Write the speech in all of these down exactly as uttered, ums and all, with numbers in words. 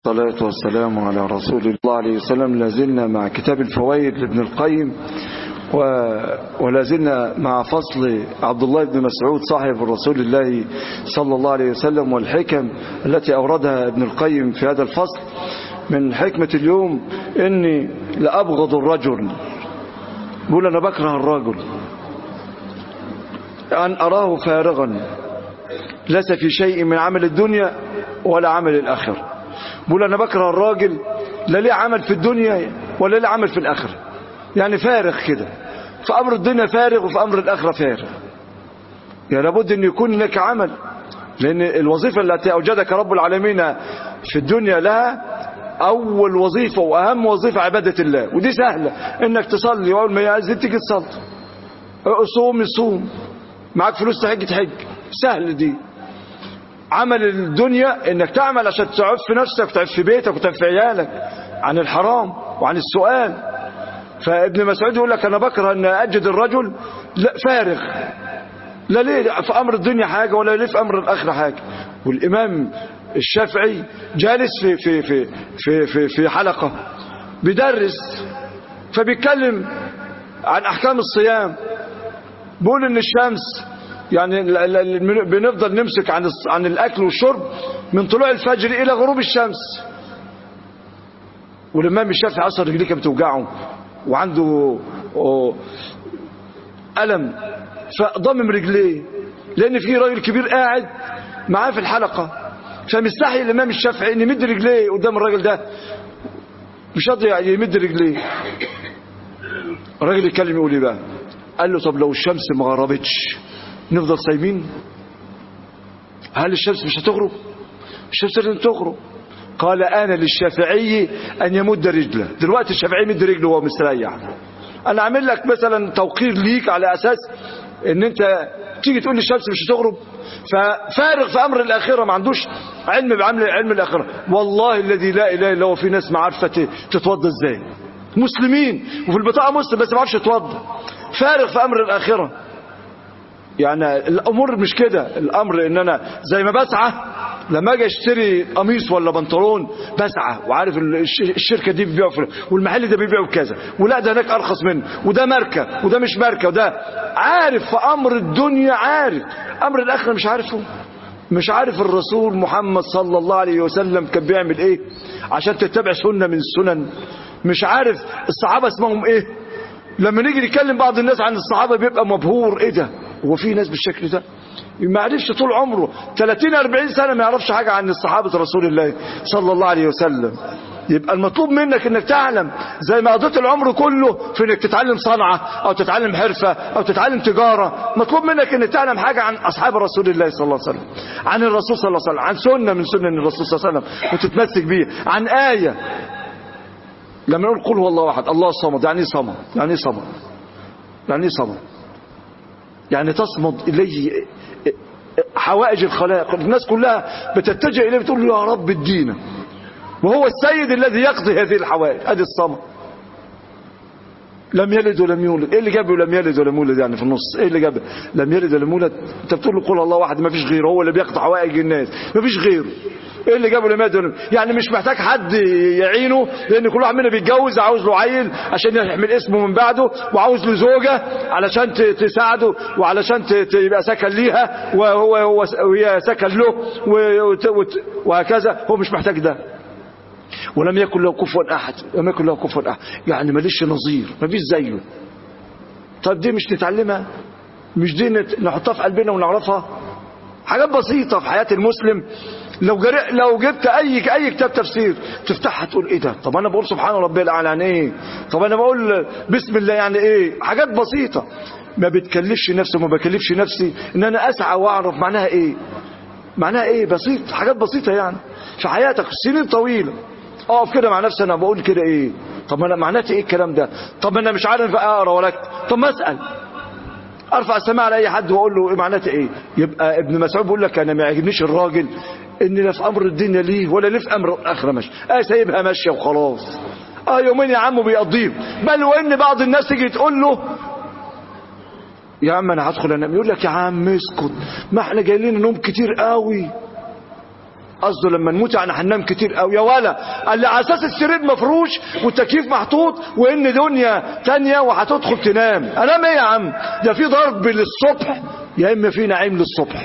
الصلاة والسلام على رسول الله عليه وسلم. لازلنا مع كتاب الفوائد لابن القيم و... ولازلنا مع فصل عبد الله بن مسعود صاحب رسول الله صلى الله عليه وسلم والحكم التي أوردها ابن القيم في هذا الفصل. من حكمة اليوم إني لأبغض الرجل، بقول أنا بكره الرجل أن أراه فارغا ليس في شيء من عمل الدنيا ولا عمل الآخرة. بقول أنا بكره الراجل لا ليه عمل في الدنيا ولا ليه عمل في الآخرة، يعني فارغ كده، في أمر الدنيا فارغ وفي أمر الآخرة فارغ. يعني لابد أن يكون لك عمل، لأن الوظيفة التي أوجدك رب العالمين في الدنيا لها أول وظيفة وأهم وظيفة عبادة الله، ودي سهلة إنك تصلي، وأول ما يعزل تيجي تصلي، صوم يصوم، معك فلوس تحج تحج، سهل دي. عمل الدنيا انك تعمل عشان تعف في نفسك وتعف في بيتك وتعف في عيالك عن الحرام وعن السؤال. فابن مسعود يقول لك انا بكره ان اجد الرجل لا فارغ، لا ليه في امر الدنيا حاجه ولا ليه في امر الاخره حاجه. والامام الشافعي جالس في في في في في, في حلقه بيدرس، فبيتكلم عن احكام الصيام، بيقول ان الشمس يعني بنفضل نمسك عن عن الاكل والشرب من طلوع الفجر الى غروب الشمس. والامام الشافعي اصلا رجليه كانت بتوجعه وعنده الم، فضمم رجليه لان في راجل كبير قاعد معاه في الحلقه، فمستحي الامام الشافعي ان يمد رجليه قدام الراجل ده، مش راضي يمد رجليه. الراجل يتكلم يقول ايه بقى؟ قال له طب لو الشمس ما غربتش نفضل صايمين؟ هل الشمس مش هتغرب؟ الشمس لازم تغرب. قال انا للشافعي ان يمد رجله. دلوقتي الشافعي يمد رجله وهو مستريح. انا اعمل لك مثلا توقير ليك على اساس ان انت تيجي تقول لي الشمس مش هتغرب، ففارغ في امر الاخره، ما عندوش علم بعمل علم الاخره. والله الذي لا اله الا هو في ناس ما عارفه تتوضى ازاي، مسلمين وفي البطاقه مسلم بس ما عارفش يتوضى، فارغ في امر الاخره. يعني الامور مش كده، الامر ان انا زي ما بسعى لما اجي اشتري قميص ولا بنطلون بسعى وعارف الشركه دي بتبيعه والمحل ده بيبيعه بكذا، ولا ده هناك ارخص منه، وده ماركه وده مش ماركه، وده عارف في امر الدنيا، عارف امر الاخره مش عارفه. مش عارف الرسول محمد صلى الله عليه وسلم كان بيعمل ايه عشان تتبع سنه من السنن، مش عارف الصحابه اسمهم ايه. لما نيجي نتكلم بعض الناس عن الصحابه بيبقى مبهور، ايه ده هو في ناس بالشكل ده؟ ما عرفش طول عمره ثلاثين أربعين سنه ما يعرفش حاجه عن الصحابه رسول الله صلى الله عليه وسلم. يبقى المطلوب منك انك تعلم، زي ما قضيت العمر كله في انك تتعلم صنعه او تتعلم حرفه او تتعلم تجاره، مطلوب منك انك تعلم حاجه عن اصحاب رسول الله صلى الله عليه وسلم، عن الرسول صلى الله عليه وسلم، عن سنه من سنن الرسول صلى الله عليه وسلم وتتمسك بيه، عن ايه. لما نقول قل هو الله احد الله الصمد، يعني ايه صمد؟ يعني ايه صمد؟ يعني ايه صمد؟ يعني تصمد إليه حوائج الخلائق، الناس كلها بتتجه إليه بتقول له يا رب ادينا، وهو السيد الذي يقضي هذه الحوائج. ادي الصمد. لم يلد ولم يولد، ايه اللي جابه لم يلد ولم يولد يعني في النص؟ ايه اللي جابه لم يلد ولم يولد؟ انت بتقول له قل الله واحد، ما فيش غيره، هو اللي بيقضي حوائج الناس، ما فيش غيره. ايه اللي جابه لم يلد ولم يولد؟ يعني مش محتاج حد يعينه، لان كل واحد منا بيتجوز عاوز له عيل عشان يحمل اسمه من بعده، وعاوز له زوجه علشان تساعده وعلشان يبقى سكن ليها وهو وهي سكن له وهكذا. هو مش محتاج ده. ولم يكن له كفوا احد، لم يكن له كفوا احد، يعني ماليش نظير، مفيش زيه. طب دي مش نتعلمها؟ مش دي نحطها في قلبنا ونعرفها؟ حاجات بسيطه في حياه المسلم. لو جري لو جبت اي اي كتاب تفسير تفتحها تقول ايه ده؟ طب انا بقول سبحان ربي الاعلى يعني ايه؟ طب انا بقول بسم الله يعني ايه؟ حاجات بسيطه ما بتكلفش نفسي وما بكلفش نفسي ان انا اسعى واعرف معناها ايه. معناها ايه؟ بسيط، حاجات بسيطه يعني في حياتك سنين طويله. اقف كده مع نفسي انا بقول كده ايه؟ طب انا معناته ايه الكلام ده؟ طب انا مش عارف اقرا ولا اكتب، طب ما اسال، ارفع السماعه على اي حد واقول له معناته ايه. يبقى ابن مسعود بيقول لك انا ما يعجبنيش الراجل ان لا في امر الدنيا ليه ولا ليه في امر الاخره ماشي، اه سايبها ماشيه وخلاص، اه يومين يا عم بيقضيهم. بل وان بعض الناس تيجي تقول له يا عم انا هدخل انام، يقول لك يا عم اسكت، ما احنا جايين نوم كتير قوي. قصده لما نموت يعني هننام كتير قوي يا ولا. قال لي على اساس السرير مفروش والتكييف محطوط وان دنيا تانية وهتدخل تنام. انام ايه يا عم؟ ده في ضرب للصبح يا اما في نعيم للصبح،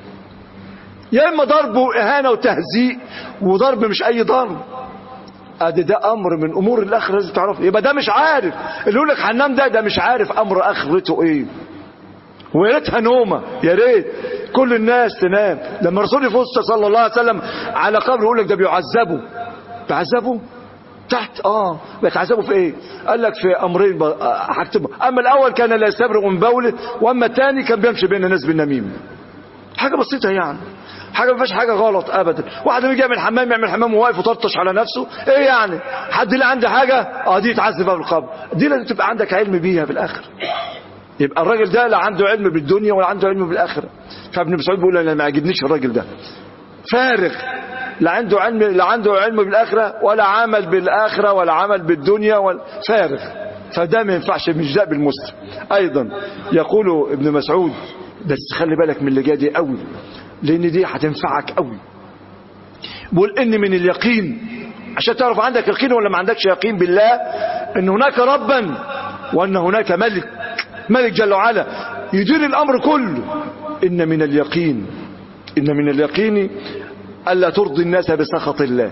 يا اما ضرب واهانه وتهزيء وضرب مش اي ضرب. ادي ده امر من امور الاخره لازم تعرفه. يبقى ده مش عارف اللي يقول لك هننام ده ده مش عارف امر اخرته ايه. ويا ريتها نومه، يا ريت كل الناس تنام. لما الرسول يفصل صلى الله عليه وسلم على قبر يقول لك ده بيعذبوا. بيعذبوا تحت اه بيتعذبوا في ايه؟ قال لك في امرين هكتبهم. اما الاول كان لا يستبرئ من بوله، واما الثاني كان بيمشي بين الناس بالنميمه. حاجه بسيطه يعني، حاجه ما فيهاش حاجه غلط ابدا. واحد يجي يعمل حمام يعمل حمام وواقف وطرطش على نفسه، ايه يعني؟ حد اللي عنده حاجه اه دي يتعذب في القبر. دي لازم تبقى عندك علم بيها في الاخر. يبقى الراجل ده لا عنده علم بالدنيا ولا عنده علم بالاخره. فابن مسعود بيقول انا ما عجبنيش الراجل ده، فارغ، لا عنده علم لا عنده علم بالاخره ولا عمل بالاخره ولا عمل بالدنيا ولا فارغ. فده ما ينفعش، مش ده بالمسلم. ايضا يقول ابن مسعود، بس خلي بالك من اللي جاي دي قوي لان دي هتنفعك قوي. بقول ان من اليقين، عشان تعرف عندك يقين ولا ما عندكش يقين بالله، ان هناك ربا وان هناك ملك، ملك جل وعلا يدير الامر كله. ان من اليقين ان من اليقين الا ترضي الناس بسخط الله.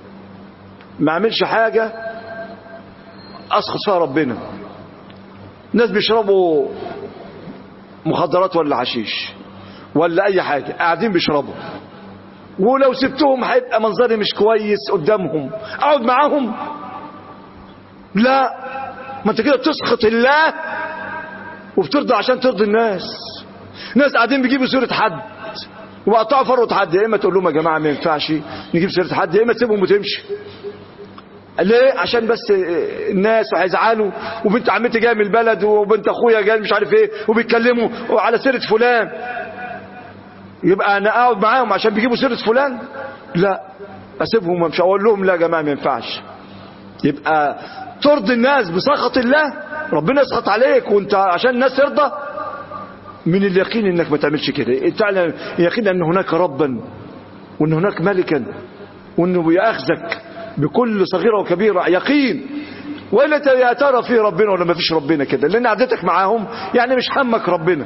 ما اعملش حاجه اسخط فيها ربنا. ناس بيشربوا مخدرات ولا حشيش ولا اي حاجه، قاعدين بيشربوا، ولو سبتهم هيبقى منظري مش كويس قدامهم، اقعد معاهم؟ لا، ما انت كده بتسخط الله وبترضى عشان ترضي الناس. ناس قاعدين بيجيبوا سيره حد وقطعوا فروه حد، يا اما تقول لهم يا جماعه ما ينفعش نجيب سيره حد، يا اما تسيبهم وتمشي. ليه؟ عشان بس الناس هيزعلوا، وبنت عمتي جايه من البلد وبنت اخويا جايه مش عارف ايه وبيتكلموا على سيره فلان، يبقى انا اقعد معاهم عشان بيجيبوا سيره فلان؟ لا، اسيبهم وامشي. اقول لهم لا يا جماعه ما ينفعش. يبقى ترضي الناس بسخط الله، ربنا يسخط عليك وانت عشان الناس ترضى. من اليقين انك ما تعملش كده. تعلم يقين ان هناك ربا وان هناك ملكا وانه بيأخذك بكل صغيره وكبيره. يقين. ولا يا ترى في ربنا ولا ما فيش ربنا كده، لان قعدتك معاهم يعني مش همك ربنا.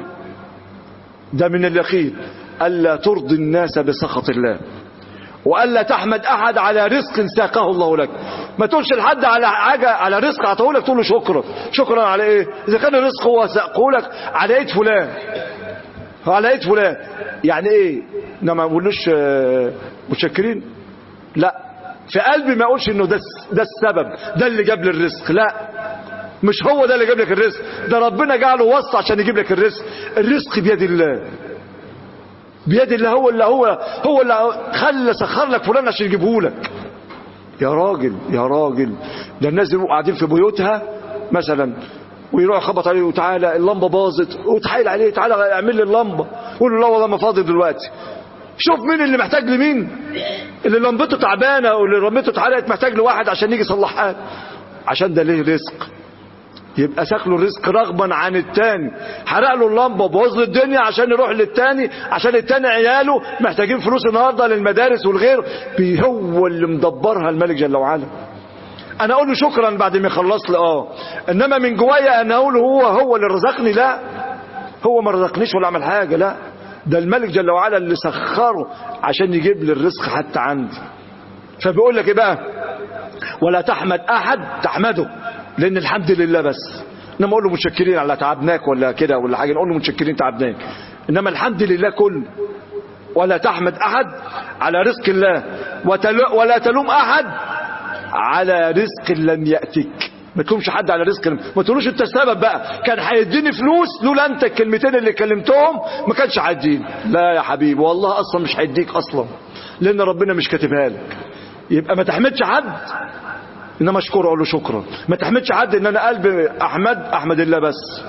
ده من اليقين. الا ترضي الناس بسخط الله، والا تحمد احد على رزق ساقه الله لك. ما تقولش لحد على حاجه على رزق عطاه لك تقول له شكرا. شكرا على ايه؟ اذا كان الرزق هو ساقه لك على ايد فلان، على ايد فلان يعني ايه؟ انا ما بقولوش متشكرين، لا، في قلبي ما اقولش انه ده ده السبب، ده اللي جاب لي الرزق. لا، مش هو ده اللي جاب لك الرزق، ده ربنا جعله وسط عشان يجيب لك الرزق. الرزق بيد الله، بيد الله. هو اللي هو هو اللي خلى سخر لك فلان عشان يجيبه لك. يا راجل يا راجل، ده الناس دي قاعدين في بيوتها مثلا ويروح يخبط عليه وتعالى اللمبه باظت وتحايل عليه تعالى اعمل لي اللمبه، يقول له لا والله ما فاضي دلوقتي. شوف مين اللي محتاج لمين، اللي لمبته تعبانه واللي لمبته اتحرقت محتاج لواحد عشان يجي يصلحها، عشان ده ليه رزق. يبقى ساكله الرزق رغبا عن التاني، حرق له اللمبه وبوظ له الدنيا عشان يروح للتاني، عشان التاني عياله محتاجين فلوس النهارده للمدارس والغير. هو اللي مدبرها الملك جل وعلا. انا اقول له شكرا بعد ما يخلص لي اه، انما من جوايا انا اقول هو هو اللي رزقني؟ لا، هو ما رزقنيش ولا عمل حاجه، لا، ده الملك جل وعلا اللي سخره عشان يجيب لي الرزق حتى عندي. فبيقول لك ايه بقى؟ ولا تحمد احد تحمده، لان الحمد لله بس. انما اقول له متشكرين على تعبناك ولا كده ولا حاجه، نقول له متشكرين تعبناك، انما الحمد لله كله. ولا تحمد احد على رزق الله ولا تلوم احد على رزق لم ياتك. ما تلومش حد على رزق، ما تقولوش انت السبب بقى، كان هيديني فلوس لولا انت الكلمتين اللي كلمتهم ما كانش هيديني. لا يا حبيبي والله اصلا مش هيديك اصلا، لان ربنا مش كاتبها لك. يبقى ما تحمدش حد، انما اشكره اقول له شكرا. ما تحمدش حد ان انا قلبي احمد احمد الله بس،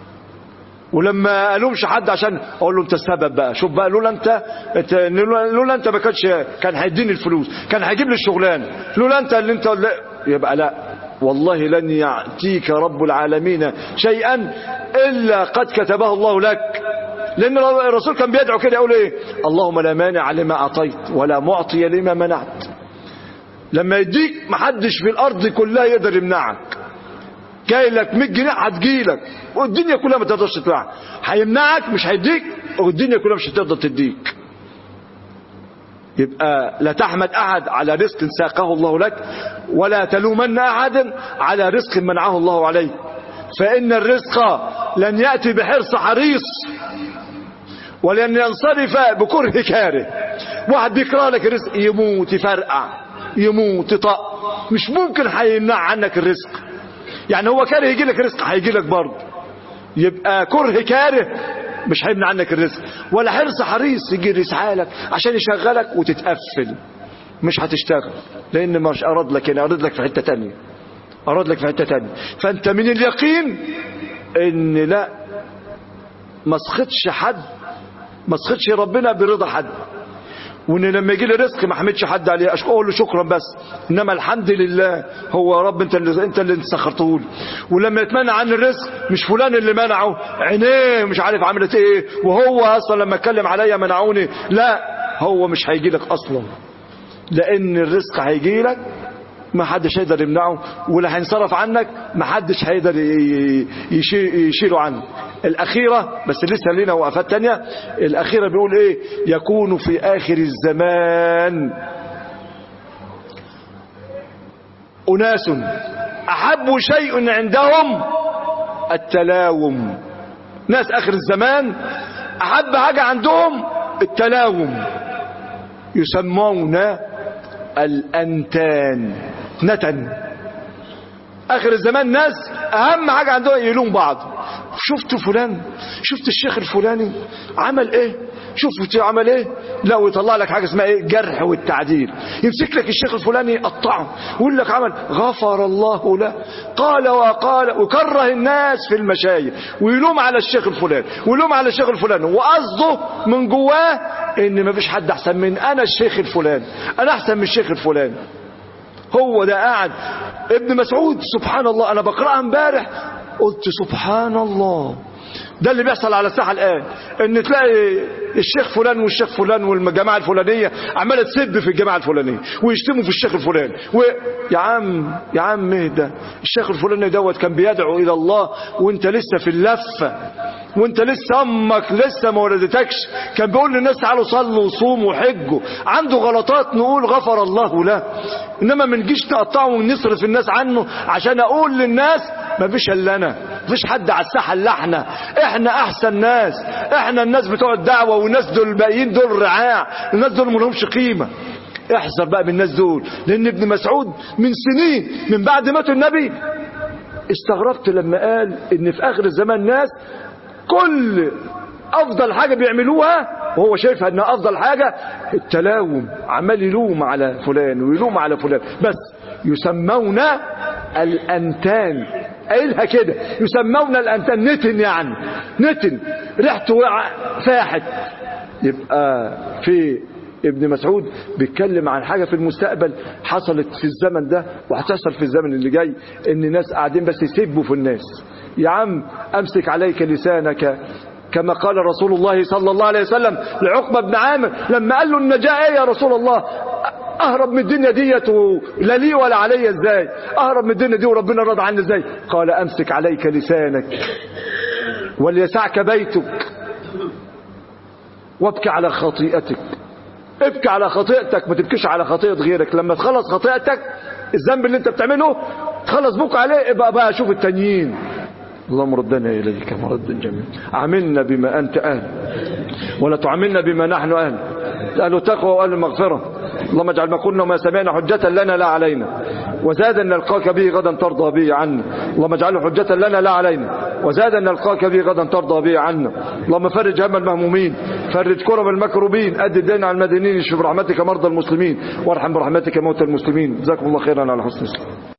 ولما الومش حد عشان اقول له انت السبب بقى. شوف بقى لولا انت لولا انت ما كانش كان هيديني الفلوس، كان هيجيب لي الشغلانه، لولا انت اللي انت لا. يبقى لا والله لن يعطيك رب العالمين شيئا الا قد كتبه الله لك. لأن الرسول كان بيدعو كده يقول ايه؟ اللهم لا مانع لما أعطيت ولا معطي لما منعت. لما يديك محدش في الأرض كلها يقدر يمنعك. جاي لك مية جنيه هتجيلك والدنيا كلها ما تقدرش تدفعها. هيمنعك مش هيديك والدنيا كلها مش هتقدر تديك. يبقى لا تحمد أحد على رزق ساقه الله لك ولا تلومن أحدا على رزق منعه الله عليه، فإن الرزق لن يأتي بحرص حريص ولن ينصرف بكره كاره. واحد بيكره لك الرزق يموت يفرقع يموت يطق، مش ممكن هيمنع عنك الرزق. يعني هو كاره يجي لك رزق هيجي لك برضه. يبقى كره كاره مش هيمنع عنك الرزق، ولا حرص حريص يجي يسعى لك عشان يشغلك وتتقفل مش هتشتغل، لان مش اراد لك هنا، اراد لك في حته ثانيه، اراد لك في حته ثانيه. فانت من اليقين ان لا ما سخطش حد، ما سخطش ربنا برضا حد، وان لما يجي لي رزق ما احمدش حد عليه، اقول له شكرا بس، انما الحمد لله هو رب انت اللي انت اللي سخرته لي. ولما يتمنع عني الرزق مش فلان اللي منعه، عينيه مش عارف عملت ايه، وهو اصلا لما اتكلم عليا منعوني، لا هو مش هيجي لك اصلا، لان الرزق هيجي لك ما حدش هيقدر يمنعه، ولا هينصرف عنك ما حدش هيقدر يشيله عنك. الأخيرة بس لسه لنا وقفات تانية. الأخيرة بيقول ايه؟ يكون في آخر الزمان أناس أحب شيء عندهم التلاوم. ناس آخر الزمان أحب حاجة عندهم التلاوم، يسمون الأنتان، نتن. آخر الزمان ناس أهم حاجة عندهم يلوم بعض. شفت فلان، شفت الشيخ الفلاني عمل ايه، شوف عمل ايه، لا ويطلع لك حاجة اسمها ايه؟ جرح والتعديل. يمسك لك الشيخ الفلاني يقطعه ويقول لك عمل غفر الله له قال وقال، وكره الناس في المشايخ ويلوم على الشيخ الفلاني ويلوم على الشيخ الفلاني، وقصده من جواه ان ما فيش حد احسن من انا الشيخ الفلاني، انا احسن من الشيخ الفلاني. هو ده قاعد. ابن مسعود سبحان الله انا بقرأها امبارح قلت سبحان الله، ده اللي بيحصل على الساحة الآن، ان تلاقي الشيخ فلان والشيخ فلان والجماعة الفلانية عمالة تسب في الجماعة الفلانية ويشتموا في الشيخ الفلاني و... يا عم يا عم اهدى. الشيخ الفلاني دوت كان بيدعو إلى الله وانت لسه في اللفة، وانت لسه امك لسه ما ولدتكش، كان بيقول للناس تعالوا صلوا وصوموا وحجوا، عنده غلطات نقول غفر الله له، انما ما نجيش نقطعه ونصرف الناس عنه عشان اقول للناس ما فيش الا انا، ما فيش حد على الساحه الا احنا، احنا احسن ناس، احنا الناس بتوع الدعوه، والناس دول الباقيين دول رعاع، الناس دول ما لهمش قيمه. احذر بقى من الناس دول، لان ابن مسعود من سنين من بعد موت النبي استغربت لما قال ان في اخر الزمان ناس كل افضل حاجة بيعملوها وهو شايفها انها افضل حاجة التلاوم، عمال يلوم على فلان ويلوم على فلان، بس يسمون الانتان، قايلها كده يسمون الانتان، نتن يعني نتن ريحته فاحت. يبقى في ابن مسعود بيتكلم عن حاجة في المستقبل حصلت في الزمن ده وهتحصل في الزمن اللي جاي، ان ناس قاعدين بس يسبوا في الناس. يا عم امسك عليك لسانك، كما قال رسول الله صلى الله عليه وسلم لعقبة بن عامر لما قال له النجاة ايه يا رسول الله، اهرب من الدنيا ديت لا لي ولا علي ازاي، اهرب من الدنيا دي وربنا راضي عني ازاي؟ قال امسك عليك لسانك وليسعك بيتك وابكي على خطيئتك. ابكي على خطيئتك، ما تبكيش على خطيئة غيرك. لما تخلص خطيئتك الذنب اللي انت بتعمله تخلص بك عليه، ابقى بقى شوف التانيين. اللهم ردنا إليك مردا جميلا، عاملنا بما أنت أهل ولا تعاملنا بما نحن أهل، أهل التقوى وأهل المغفرة. اللهم اجعل ما قلنا وما سمعنا حجة لنا لا علينا، وزادا نلقاك به غدا ترضى به عنا. اللهم اجعله حجة لنا لا علينا، وزادا نلقاك به غدا ترضى به عنا. اللهم فرج هم المهمومين، فرج كرب المكروبين، أد الدين على المدينين، اشف برحمتك مرضى المسلمين، وارحم برحمتك موتى المسلمين. جزاكم الله خيرا على حسن السلام.